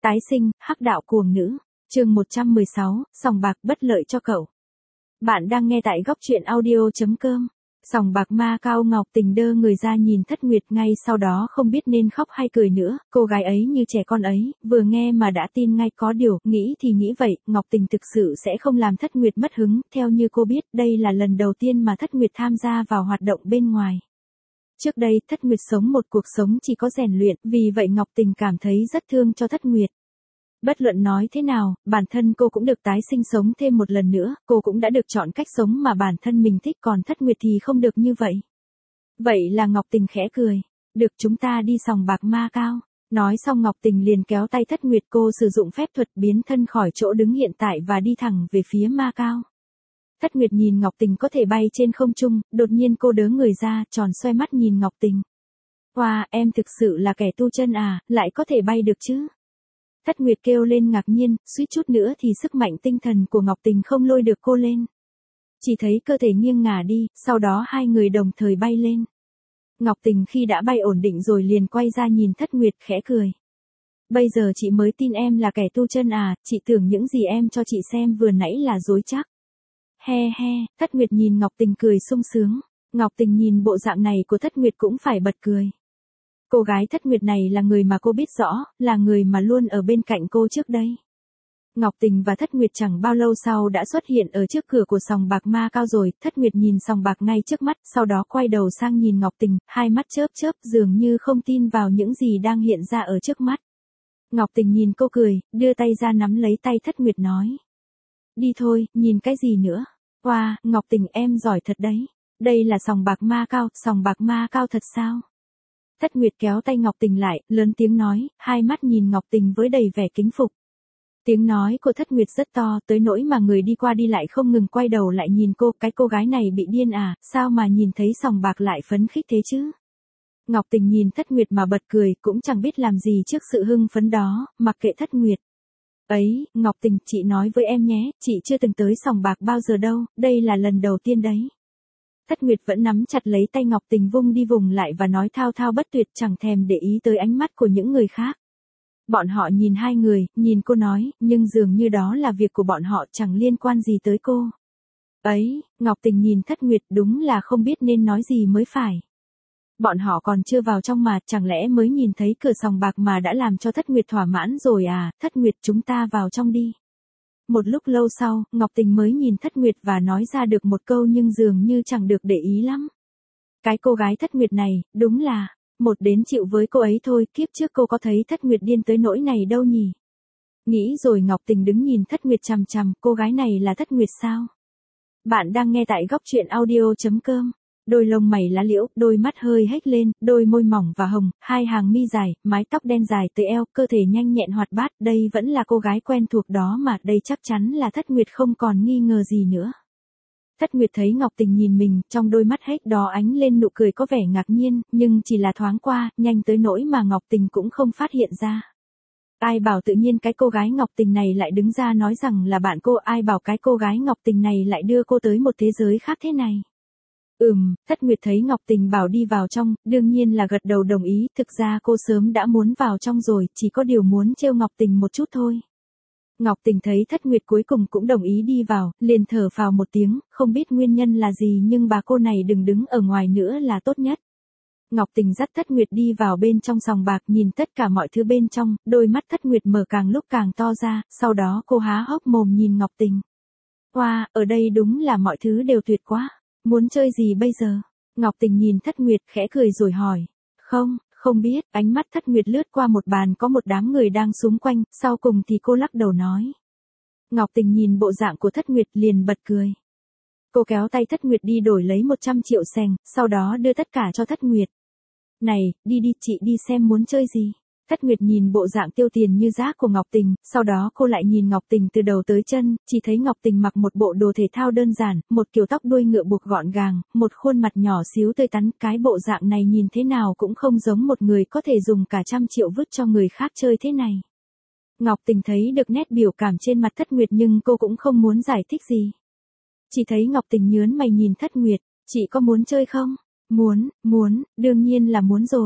Tái sinh, hắc đạo cuồng nữ. Chương 116, sòng bạc bất lợi cho cậu. Bạn đang nghe tại góc truyện audio.com. Sòng bạc ma cao Ngọc Tình đơ người ra nhìn Thất Nguyệt, ngay sau đó không biết nên khóc hay cười nữa, cô gái ấy như trẻ con ấy, vừa nghe mà đã tin ngay, có điều, nghĩ thì nghĩ vậy, Ngọc Tình thực sự sẽ không làm Thất Nguyệt mất hứng, theo như cô biết, đây là lần đầu tiên mà Thất Nguyệt tham gia vào hoạt động bên ngoài. Trước đây, Thất Nguyệt sống một cuộc sống chỉ có rèn luyện, vì vậy Ngọc Tình cảm thấy rất thương cho Thất Nguyệt. Bất luận nói thế nào, bản thân cô cũng được tái sinh sống thêm một lần nữa, cô cũng đã được chọn cách sống mà bản thân mình thích, còn Thất Nguyệt thì không được như vậy. Vậy là Ngọc Tình khẽ cười. Được, chúng ta đi sòng bạc ma cao. Nói xong Ngọc Tình liền kéo tay Thất Nguyệt, cô sử dụng phép thuật biến thân khỏi chỗ đứng hiện tại và đi thẳng về phía ma cao. Thất Nguyệt nhìn Ngọc Tình có thể bay trên không trung, đột nhiên cô đớ người ra, tròn xoay mắt nhìn Ngọc Tình. Wow, em thực sự là kẻ tu chân à, lại có thể bay được chứ? Thất Nguyệt kêu lên ngạc nhiên, suýt chút nữa thì sức mạnh tinh thần của Ngọc Tình không lôi được cô lên. Chỉ thấy cơ thể nghiêng ngả đi, sau đó hai người đồng thời bay lên. Ngọc Tình khi đã bay ổn định rồi liền quay ra nhìn Thất Nguyệt khẽ cười. Bây giờ chị mới tin em là kẻ tu chân à, chị tưởng những gì em cho chị xem vừa nãy là dối chắc. He he, Thất Nguyệt nhìn Ngọc Tình cười sung sướng. Ngọc Tình nhìn bộ dạng này của Thất Nguyệt cũng phải bật cười. Cô gái Thất Nguyệt này là người mà cô biết rõ, là người mà luôn ở bên cạnh cô trước đây. Ngọc Tình và Thất Nguyệt chẳng bao lâu sau đã xuất hiện ở trước cửa của sòng bạc ma cao rồi, Thất Nguyệt nhìn sòng bạc ngay trước mắt, sau đó quay đầu sang nhìn Ngọc Tình, hai mắt chớp chớp dường như không tin vào những gì đang hiện ra ở trước mắt. Ngọc Tình nhìn cô cười, đưa tay ra nắm lấy tay Thất Nguyệt nói. Đi thôi, nhìn cái gì nữa? Wow, Ngọc Tình em giỏi thật đấy. Đây là sòng bạc ma cao thật sao? Thất Nguyệt kéo tay Ngọc Tình lại, lớn tiếng nói, hai mắt nhìn Ngọc Tình với đầy vẻ kính phục. Tiếng nói của Thất Nguyệt rất to, tới nỗi mà người đi qua đi lại không ngừng quay đầu lại nhìn cô, cái cô gái này bị điên à, sao mà nhìn thấy sòng bạc lại phấn khích thế chứ? Ngọc Tình nhìn Thất Nguyệt mà bật cười, cũng chẳng biết làm gì trước sự hưng phấn đó, mặc kệ Thất Nguyệt. Ấy, Ngọc Tình, chị nói với em nhé, chị chưa từng tới sòng bạc bao giờ đâu, đây là lần đầu tiên đấy. Thất Nguyệt vẫn nắm chặt lấy tay Ngọc Tình vung đi vùng lại và nói thao thao bất tuyệt, chẳng thèm để ý tới ánh mắt của những người khác. Bọn họ nhìn hai người, nhìn cô nói, nhưng dường như đó là việc của bọn họ, chẳng liên quan gì tới cô. Ấy, Ngọc Tình nhìn Thất Nguyệt đúng là không biết nên nói gì mới phải. Bọn họ còn chưa vào trong mà, chẳng lẽ mới nhìn thấy cửa sòng bạc mà đã làm cho Thất Nguyệt thỏa mãn rồi à? Thất Nguyệt, chúng ta vào trong đi. Một lúc lâu sau, Ngọc Tình mới nhìn Thất Nguyệt và nói ra được một câu nhưng dường như chẳng được để ý lắm. Cái cô gái Thất Nguyệt này, đúng là, một đến chịu với cô ấy thôi, kiếp trước cô có thấy Thất Nguyệt điên tới nỗi này đâu nhỉ? Nghĩ rồi Ngọc Tình đứng nhìn Thất Nguyệt chằm chằm, cô gái này là Thất Nguyệt sao? Bạn đang nghe tại góc truyện audio.com. Đôi lông mày lá liễu, đôi mắt hơi hếch lên, đôi môi mỏng và hồng, hai hàng mi dài, mái tóc đen dài tới eo, cơ thể nhanh nhẹn hoạt bát, đây vẫn là cô gái quen thuộc đó mà, đây chắc chắn là Thất Nguyệt không còn nghi ngờ gì nữa. Thất Nguyệt thấy Ngọc Tình nhìn mình, trong đôi mắt hếch đó ánh lên nụ cười có vẻ ngạc nhiên, nhưng chỉ là thoáng qua, nhanh tới nỗi mà Ngọc Tình cũng không phát hiện ra. Ai bảo tự nhiên cái cô gái Ngọc Tình này lại đứng ra nói rằng là bạn cô, ai bảo cái cô gái Ngọc Tình này lại đưa cô tới một thế giới khác thế này. Thất Nguyệt thấy Ngọc Tình bảo đi vào trong, đương nhiên là gật đầu đồng ý, thực ra cô sớm đã muốn vào trong rồi, chỉ có điều muốn trêu Ngọc Tình một chút thôi. Ngọc Tình thấy Thất Nguyệt cuối cùng cũng đồng ý đi vào, liền thở phào một tiếng, không biết nguyên nhân là gì nhưng bà cô này đừng đứng ở ngoài nữa là tốt nhất. Ngọc Tình dắt Thất Nguyệt đi vào bên trong sòng bạc, nhìn tất cả mọi thứ bên trong, đôi mắt Thất Nguyệt mở càng lúc càng to ra, sau đó cô há hốc mồm nhìn Ngọc Tình. Wow, ở đây đúng là mọi thứ đều tuyệt quá. Muốn chơi gì bây giờ? Ngọc Tình nhìn Thất Nguyệt khẽ cười rồi hỏi. Không biết, ánh mắt Thất Nguyệt lướt qua một bàn có một đám người đang xung quanh, sau cùng thì cô lắc đầu nói. Ngọc Tình nhìn bộ dạng của Thất Nguyệt liền bật cười. Cô kéo tay Thất Nguyệt đi đổi lấy 100 triệu sành, sau đó đưa tất cả cho Thất Nguyệt. Này, đi đi, chị đi xem muốn chơi gì. Thất Nguyệt nhìn bộ dạng tiêu tiền như rác của Ngọc Tình, sau đó cô lại nhìn Ngọc Tình từ đầu tới chân, chỉ thấy Ngọc Tình mặc một bộ đồ thể thao đơn giản, một kiểu tóc đuôi ngựa buộc gọn gàng, một khuôn mặt nhỏ xíu tươi tắn, cái bộ dạng này nhìn thế nào cũng không giống một người có thể dùng cả 100 triệu vứt cho người khác chơi thế này. Ngọc Tình thấy được nét biểu cảm trên mặt Thất Nguyệt nhưng cô cũng không muốn giải thích gì. Chỉ thấy Ngọc Tình nhớn mày nhìn Thất Nguyệt, chị có muốn chơi không? Muốn, đương nhiên là muốn rồi.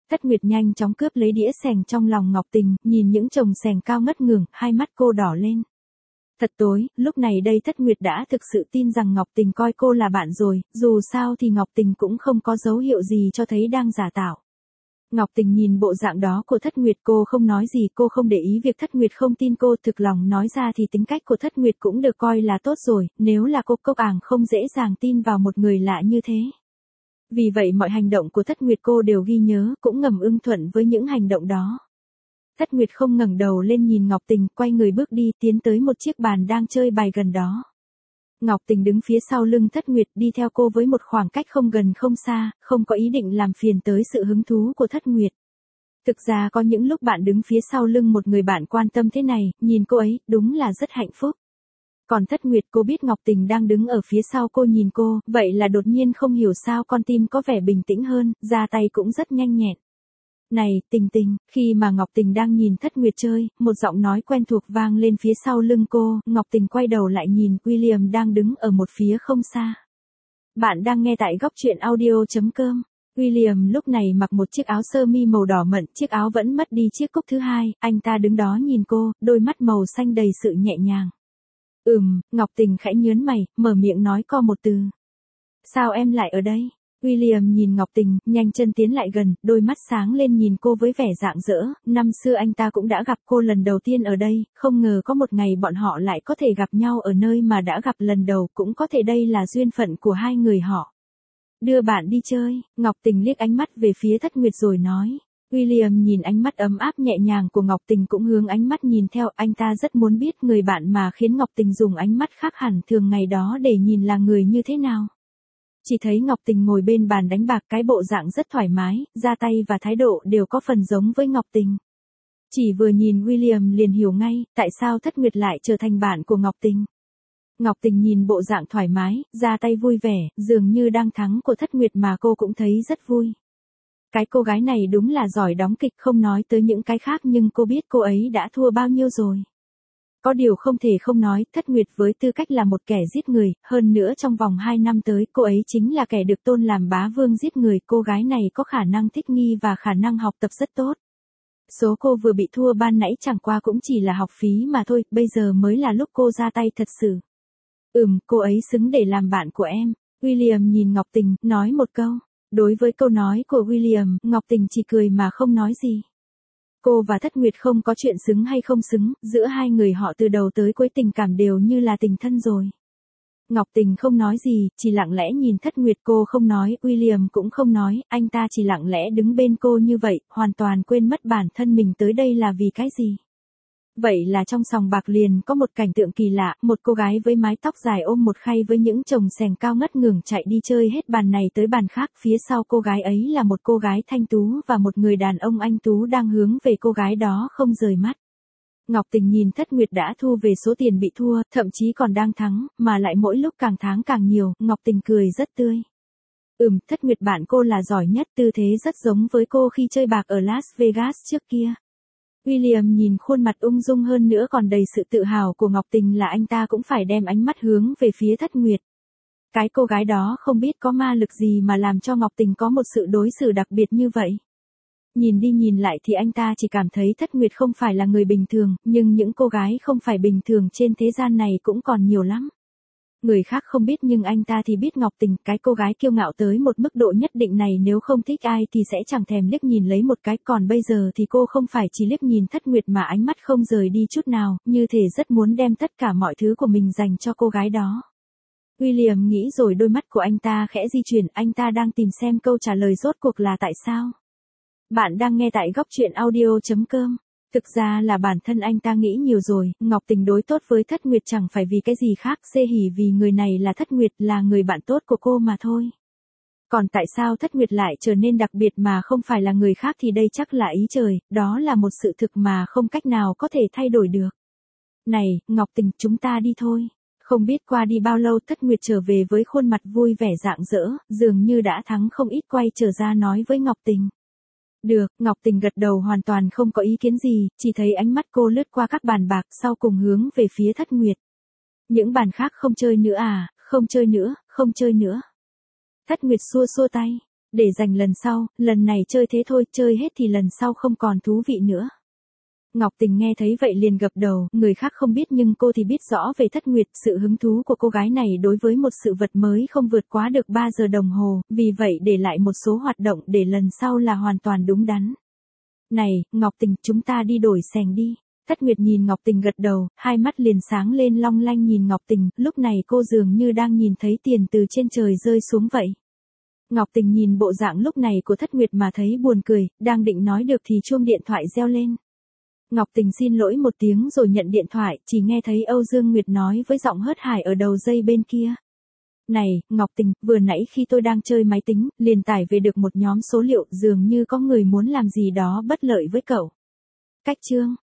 Thất Nguyệt nhanh chóng cướp lấy đĩa sành trong lòng Ngọc Tình, nhìn những chồng sành cao ngất ngưởng, hai mắt cô đỏ lên. Thật tối, lúc này đây Thất Nguyệt đã thực sự tin rằng Ngọc Tình coi cô là bạn rồi, dù sao thì Ngọc Tình cũng không có dấu hiệu gì cho thấy đang giả tạo. Ngọc Tình nhìn bộ dạng đó của Thất Nguyệt, cô không nói gì, cô không để ý việc Thất Nguyệt không tin cô, thực lòng nói ra thì tính cách của Thất Nguyệt cũng được coi là tốt rồi, nếu là cô cốc ảng không dễ dàng tin vào một người lạ như thế. Vì vậy mọi hành động của Thất Nguyệt cô đều ghi nhớ, cũng ngầm ưng thuận với những hành động đó. Thất Nguyệt không ngẩng đầu lên nhìn Ngọc Tình, quay người bước đi, tiến tới một chiếc bàn đang chơi bài gần đó. Ngọc Tình đứng phía sau lưng Thất Nguyệt, đi theo cô với một khoảng cách không gần không xa, không có ý định làm phiền tới sự hứng thú của Thất Nguyệt. Thực ra có những lúc bạn đứng phía sau lưng một người bạn quan tâm thế này, nhìn cô ấy, đúng là rất hạnh phúc. Còn Thất Nguyệt, cô biết Ngọc Tình đang đứng ở phía sau cô nhìn cô, vậy là đột nhiên không hiểu sao con tim có vẻ bình tĩnh hơn, ra tay cũng rất nhanh nhẹn. Này, Tình Tình, khi mà Ngọc Tình đang nhìn Thất Nguyệt chơi, một giọng nói quen thuộc vang lên phía sau lưng cô, Ngọc Tình quay đầu lại nhìn William đang đứng ở một phía không xa. Bạn đang nghe tại góc truyện audio.com. William lúc này mặc một chiếc áo sơ mi màu đỏ mận, chiếc áo vẫn mất đi chiếc cúc thứ hai, anh ta đứng đó nhìn cô, đôi mắt màu xanh đầy sự nhẹ nhàng. Ngọc Tình khẽ nhớn mày, mở miệng nói co một từ. Sao em lại ở đây? William nhìn Ngọc Tình, nhanh chân tiến lại gần, đôi mắt sáng lên nhìn cô với vẻ rạng rỡ, năm xưa anh ta cũng đã gặp cô lần đầu tiên ở đây, không ngờ có một ngày bọn họ lại có thể gặp nhau ở nơi mà đã gặp lần đầu, cũng có thể đây là duyên phận của hai người họ. Đưa bạn đi chơi, Ngọc Tình liếc ánh mắt về phía Thất Nguyệt rồi nói. William nhìn ánh mắt ấm áp nhẹ nhàng của Ngọc Tình cũng hướng ánh mắt nhìn theo, anh ta rất muốn biết người bạn mà khiến Ngọc Tình dùng ánh mắt khác hẳn thường ngày đó để nhìn là người như thế nào. Chỉ thấy Ngọc Tình ngồi bên bàn đánh bạc, cái bộ dạng rất thoải mái, ra tay và thái độ đều có phần giống với Ngọc Tình. Chỉ vừa nhìn William liền hiểu ngay, tại sao Thất Nguyệt lại trở thành bạn của Ngọc Tình. Ngọc Tình nhìn bộ dạng thoải mái, ra tay vui vẻ, dường như đang thắng của Thất Nguyệt mà cô cũng thấy rất vui. Cái cô gái này đúng là giỏi đóng kịch, không nói tới những cái khác nhưng cô biết cô ấy đã thua bao nhiêu rồi. Có điều không thể không nói, Thất Nguyệt với tư cách là một kẻ giết người, hơn nữa trong vòng 2 năm tới cô ấy chính là kẻ được tôn làm bá vương giết người, cô gái này có khả năng thích nghi và khả năng học tập rất tốt. Số cô vừa bị thua ban nãy chẳng qua cũng chỉ là học phí mà thôi, bây giờ mới là lúc cô ra tay thật sự. Cô ấy xứng để làm bạn của em. William nhìn Ngọc Tình, nói một câu. Đối với câu nói của William, Ngọc Tình chỉ cười mà không nói gì. Cô và Thất Nguyệt không có chuyện xứng hay không xứng, giữa hai người họ từ đầu tới cuối tình cảm đều như là tình thân rồi. Ngọc Tình không nói gì, chỉ lặng lẽ nhìn Thất Nguyệt, cô không nói, William cũng không nói, anh ta chỉ lặng lẽ đứng bên cô như vậy, hoàn toàn quên mất bản thân mình tới đây là vì cái gì. Vậy là trong sòng bạc liền có một cảnh tượng kỳ lạ, một cô gái với mái tóc dài ôm một khay với những chồng sành cao ngất ngưởng chạy đi chơi hết bàn này tới bàn khác, phía sau cô gái ấy là một cô gái thanh tú và một người đàn ông anh tú đang hướng về cô gái đó không rời mắt. Ngọc Tình nhìn Thất Nguyệt đã thu về số tiền bị thua, thậm chí còn đang thắng, mà lại mỗi lúc càng tháng càng nhiều, Ngọc Tình cười rất tươi. Thất Nguyệt bạn cô là giỏi nhất, tư thế rất giống với cô khi chơi bạc ở Las Vegas trước kia. William nhìn khuôn mặt ung dung hơn nữa còn đầy sự tự hào của Ngọc Tình là anh ta cũng phải đem ánh mắt hướng về phía Thất Nguyệt. Cái cô gái đó không biết có ma lực gì mà làm cho Ngọc Tình có một sự đối xử đặc biệt như vậy. Nhìn đi nhìn lại thì anh ta chỉ cảm thấy Thất Nguyệt không phải là người bình thường, nhưng những cô gái không phải bình thường trên thế gian này cũng còn nhiều lắm. Người khác không biết nhưng anh ta thì biết Ngọc Tình, cái cô gái kiêu ngạo tới một mức độ nhất định này nếu không thích ai thì sẽ chẳng thèm liếc nhìn lấy một cái, còn bây giờ thì cô không phải chỉ liếc nhìn Thất Nguyệt mà ánh mắt không rời đi chút nào, như thể rất muốn đem tất cả mọi thứ của mình dành cho cô gái đó. William nghĩ rồi đôi mắt của anh ta khẽ di chuyển, anh ta đang tìm xem câu trả lời rốt cuộc là tại sao. Bạn đang nghe tại góc truyện audio.com. Thực ra là bản thân anh ta nghĩ nhiều rồi, Ngọc Tình đối tốt với Thất Nguyệt chẳng phải vì cái gì khác, xê hỉ vì người này là Thất Nguyệt, là người bạn tốt của cô mà thôi. Còn tại sao Thất Nguyệt lại trở nên đặc biệt mà không phải là người khác thì đây chắc là ý trời, đó là một sự thực mà không cách nào có thể thay đổi được. Này, Ngọc Tình, chúng ta đi thôi. Không biết qua đi bao lâu Thất Nguyệt trở về với khuôn mặt vui vẻ rạng rỡ, dường như đã thắng không ít, quay trở ra nói với Ngọc Tình. Được, Ngọc Tình gật đầu hoàn toàn không có ý kiến gì, chỉ thấy ánh mắt cô lướt qua các bàn bạc sau cùng hướng về phía Thất Nguyệt. Những bàn khác không chơi nữa à, không chơi nữa, không chơi nữa. Thất Nguyệt xua xua tay. Để dành lần sau, lần này chơi thế thôi, chơi hết thì lần sau không còn thú vị nữa. Ngọc Tình nghe thấy vậy liền gật đầu, người khác không biết nhưng cô thì biết rõ về Thất Nguyệt, sự hứng thú của cô gái này đối với một sự vật mới không vượt quá được 3 giờ đồng hồ, vì vậy để lại một số hoạt động để lần sau là hoàn toàn đúng đắn. Này, Ngọc Tình, chúng ta đi đổi sành đi. Thất Nguyệt nhìn Ngọc Tình gật đầu, hai mắt liền sáng lên long lanh nhìn Ngọc Tình, lúc này cô dường như đang nhìn thấy tiền từ trên trời rơi xuống vậy. Ngọc Tình nhìn bộ dạng lúc này của Thất Nguyệt mà thấy buồn cười, đang định nói được thì chuông điện thoại reo lên. Ngọc Tình xin lỗi một tiếng rồi nhận điện thoại, chỉ nghe thấy Âu Dương Nguyệt nói với giọng hớt hải ở đầu dây bên kia. Này, Ngọc Tình, vừa nãy khi tôi đang chơi máy tính, liền tải về được một nhóm số liệu, dường như có người muốn làm gì đó bất lợi với cậu. Cách chương